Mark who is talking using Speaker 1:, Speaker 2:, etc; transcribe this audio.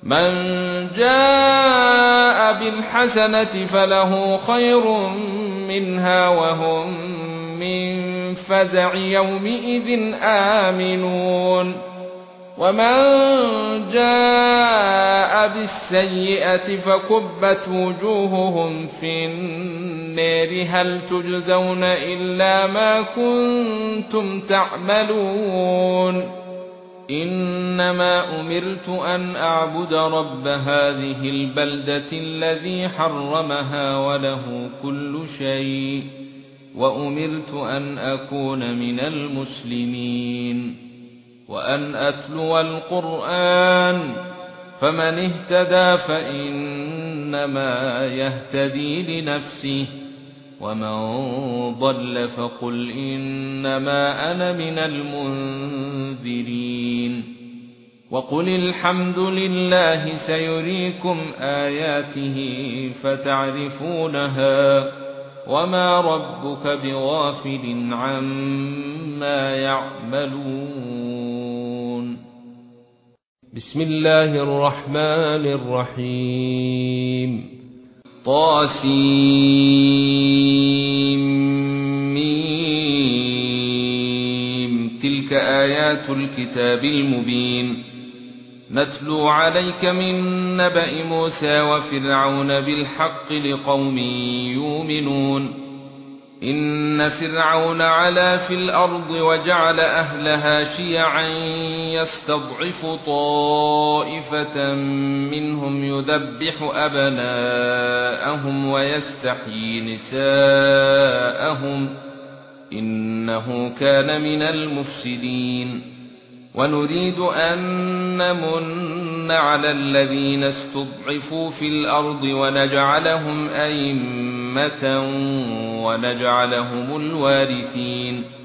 Speaker 1: من جاء بالحسنة فله خير منها وهم من فزع يومئذ آمنون ومن جاء بالسيئة فكبت وجوههم في النار هل تجزون إلا ما كنتم تعملون إنما أمرت أن أعبد رب هذه البلدة الذي حرمها وله كل شيء وأمرت أن أكون من المسلمين وأن أتلو القرآن فمن اهتدى فإنما يهتدي لنفسه ومن ضل فقل إنما أنا من المنذرين وقل الحمد لله سيريكم آياته فتعرفونها وما ربك بغافل عما يعملون بسم الله الرحمن الرحيم طاسيم تلك آيات الكتاب المبين نتلو عليك من نبأ موسى وفرعون بالحق لقوم يؤمنون إن فرعون علا في الأرض وجعل أهلها شيعا يستضعف طائفة منهم يذبح أبناءهم ويستحيي نساءهم إنه كان من المفسدين ونريد أن نمن على الذين استضعفوا في الأرض ونجعلهم أئمة ونجعلهم الوارثين